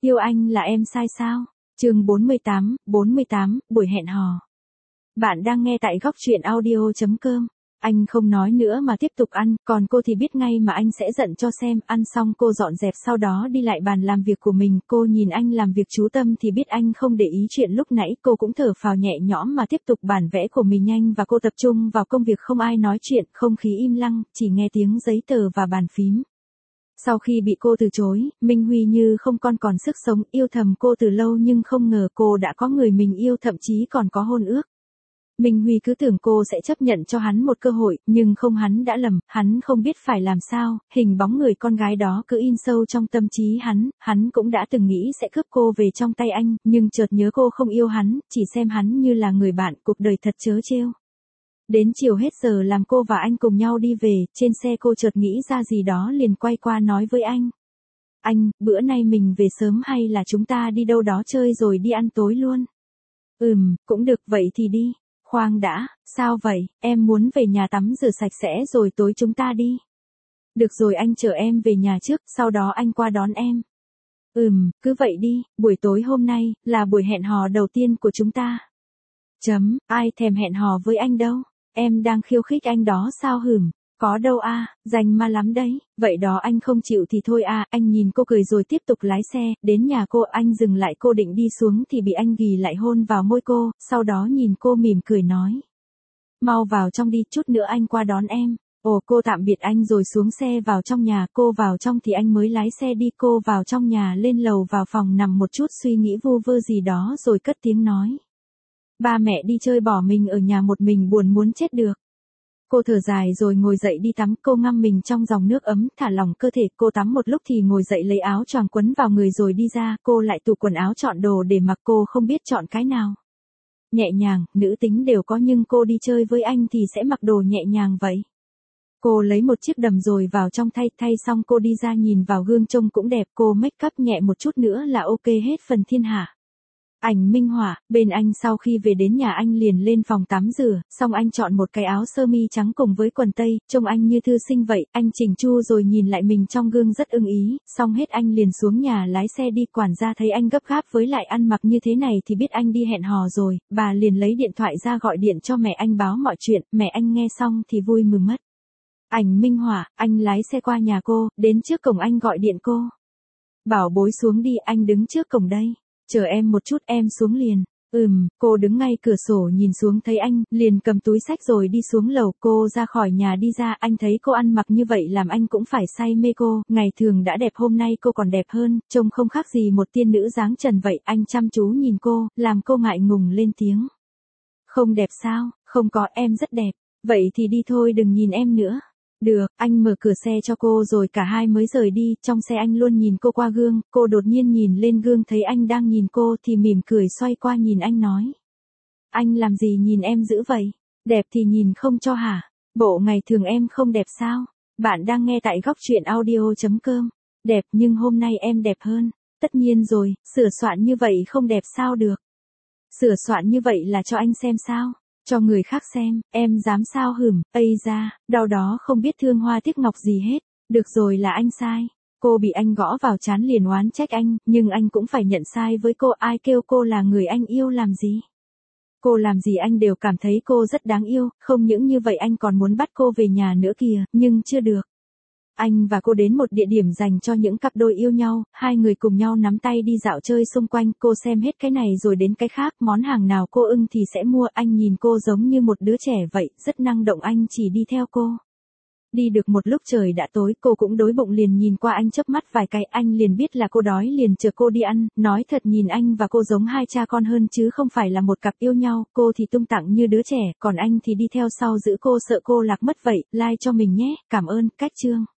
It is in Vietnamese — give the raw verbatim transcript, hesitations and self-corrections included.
Yêu anh là em sai sao? Chương bốn mươi tám, bốn mươi tám, buổi hẹn hò. Bạn đang nghe tại góc truyện audio chấm com. Anh không nói nữa mà tiếp tục ăn, còn cô thì biết ngay mà anh sẽ giận cho xem. Ăn xong cô dọn dẹp sau đó đi lại bàn làm việc của mình. Cô nhìn anh làm việc chú tâm thì biết anh không để ý chuyện lúc nãy. Cô cũng thở phào nhẹ nhõm mà tiếp tục bản vẽ của mình nhanh và cô tập trung vào công việc, không ai nói chuyện, không khí im lặng, chỉ nghe tiếng giấy tờ và bàn phím. Sau khi bị cô từ chối, Minh Huy như không còn còn sức sống, yêu thầm cô từ lâu nhưng không ngờ cô đã có người mình yêu, thậm chí còn có hôn ước. Minh Huy cứ tưởng cô sẽ chấp nhận cho hắn một cơ hội, nhưng không, hắn đã lầm, hắn không biết phải làm sao, hình bóng người con gái đó cứ in sâu trong tâm trí hắn, hắn cũng đã từng nghĩ sẽ cướp cô về trong tay anh, nhưng chợt nhớ cô không yêu hắn, chỉ xem hắn như là người bạn, cuộc đời thật trớ trêu. Đến chiều hết giờ làm cô và anh cùng nhau đi về, trên xe cô chợt nghĩ ra gì đó liền quay qua nói với anh. Anh, bữa nay mình về sớm hay là chúng ta đi đâu đó chơi rồi đi ăn tối luôn? Ừm, cũng được, vậy thì đi. Khoan đã, sao vậy, em muốn về nhà tắm rửa sạch sẽ rồi tối chúng ta đi. Được rồi, anh chở em về nhà trước, sau đó anh qua đón em. Ừm, cứ vậy đi, buổi tối hôm nay, là buổi hẹn hò đầu tiên của chúng ta. Chấm, ai thèm hẹn hò với anh đâu. Em đang khiêu khích anh đó sao hửm? Có đâu a, à, dành ma lắm đấy. Vậy đó, anh không chịu thì thôi à. Anh nhìn cô cười rồi tiếp tục lái xe, đến nhà cô anh dừng lại, cô định đi xuống thì bị anh ghì lại hôn vào môi cô, sau đó nhìn cô mỉm cười nói. Mau vào trong đi, chút nữa anh qua đón em. Ồ, cô tạm biệt anh rồi xuống xe vào trong nhà, cô vào trong thì anh mới lái xe đi. Cô vào trong nhà, lên lầu vào phòng nằm một chút suy nghĩ vu vơ gì đó rồi cất tiếng nói. Ba mẹ đi chơi bỏ mình ở nhà một mình buồn muốn chết được. Cô thở dài rồi ngồi dậy đi tắm, cô ngâm mình trong dòng nước ấm, thả lỏng cơ thể, cô tắm một lúc thì ngồi dậy lấy áo choàng quấn vào người rồi đi ra, cô lại tủ quần áo chọn đồ để mặc, cô không biết chọn cái nào. Nhẹ nhàng, nữ tính đều có nhưng cô đi chơi với anh thì sẽ mặc đồ nhẹ nhàng vậy. Cô lấy một chiếc đầm rồi vào trong thay, thay xong cô đi ra nhìn vào gương trông cũng đẹp, cô make up nhẹ một chút nữa là ok hết phần thiên hạ. Ảnh minh họa, bên anh sau khi về đến nhà anh liền lên phòng tắm rửa, xong anh chọn một cái áo sơ mi trắng cùng với quần tây, trông anh như thư sinh vậy, anh chỉnh chu rồi nhìn lại mình trong gương rất ưng ý, xong hết anh liền xuống nhà lái xe đi, quản gia thấy anh gấp gáp với lại ăn mặc như thế này thì biết anh đi hẹn hò rồi, bà liền lấy điện thoại ra gọi điện cho mẹ anh báo mọi chuyện, mẹ anh nghe xong thì vui mừng mất. Ảnh minh họa, anh lái xe qua nhà cô, đến trước cổng anh gọi điện cô. Bảo bối xuống đi, anh đứng trước cổng đây. Chờ em một chút, em xuống liền. Ừm, cô đứng ngay cửa sổ nhìn xuống thấy anh, liền cầm túi xách rồi đi xuống lầu. Cô ra khỏi nhà đi ra, anh thấy cô ăn mặc như vậy làm anh cũng phải say mê cô, ngày thường đã đẹp hôm nay cô còn đẹp hơn, trông không khác gì một tiên nữ dáng trần vậy. Anh chăm chú nhìn cô, làm cô ngại ngùng lên tiếng. Không đẹp sao? Không có, em rất đẹp. Vậy thì đi thôi, đừng nhìn em nữa. Được, anh mở cửa xe cho cô rồi cả hai mới rời đi, trong xe anh luôn nhìn cô qua gương, cô đột nhiên nhìn lên gương thấy anh đang nhìn cô thì mỉm cười xoay qua nhìn anh nói. Anh làm gì nhìn em dữ vậy? Đẹp thì nhìn không cho hả? Bộ ngày thường em không đẹp sao? Bạn đang nghe tại góc truyện audio chấm com. Đẹp nhưng hôm nay em đẹp hơn. Tất nhiên rồi, sửa soạn như vậy không đẹp sao được? Sửa soạn như vậy là cho anh xem sao? Cho người khác xem, em dám sao hửm, ây da, đau đó không biết thương hoa tiếc ngọc gì hết, được rồi là anh sai. Cô bị anh gõ vào trán liền oán trách anh, nhưng anh cũng phải nhận sai với cô, ai kêu cô là người anh yêu làm gì. Cô làm gì anh đều cảm thấy cô rất đáng yêu, không những như vậy anh còn muốn bắt cô về nhà nữa kìa, nhưng chưa được. Anh và cô đến một địa điểm dành cho những cặp đôi yêu nhau, hai người cùng nhau nắm tay đi dạo chơi xung quanh, cô xem hết cái này rồi đến cái khác, món hàng nào cô ưng thì sẽ mua, anh nhìn cô giống như một đứa trẻ vậy, rất năng động, anh chỉ đi theo cô. Đi được một lúc trời đã tối, cô cũng đói bụng liền nhìn qua anh chớp mắt vài cái, anh liền biết là cô đói liền chờ cô đi ăn, nói thật nhìn anh và cô giống hai cha con hơn chứ không phải là một cặp yêu nhau, cô thì tung tặng như đứa trẻ, còn anh thì đi theo sau giữ cô sợ cô lạc mất vậy, like cho mình nhé, cảm ơn, cách chương.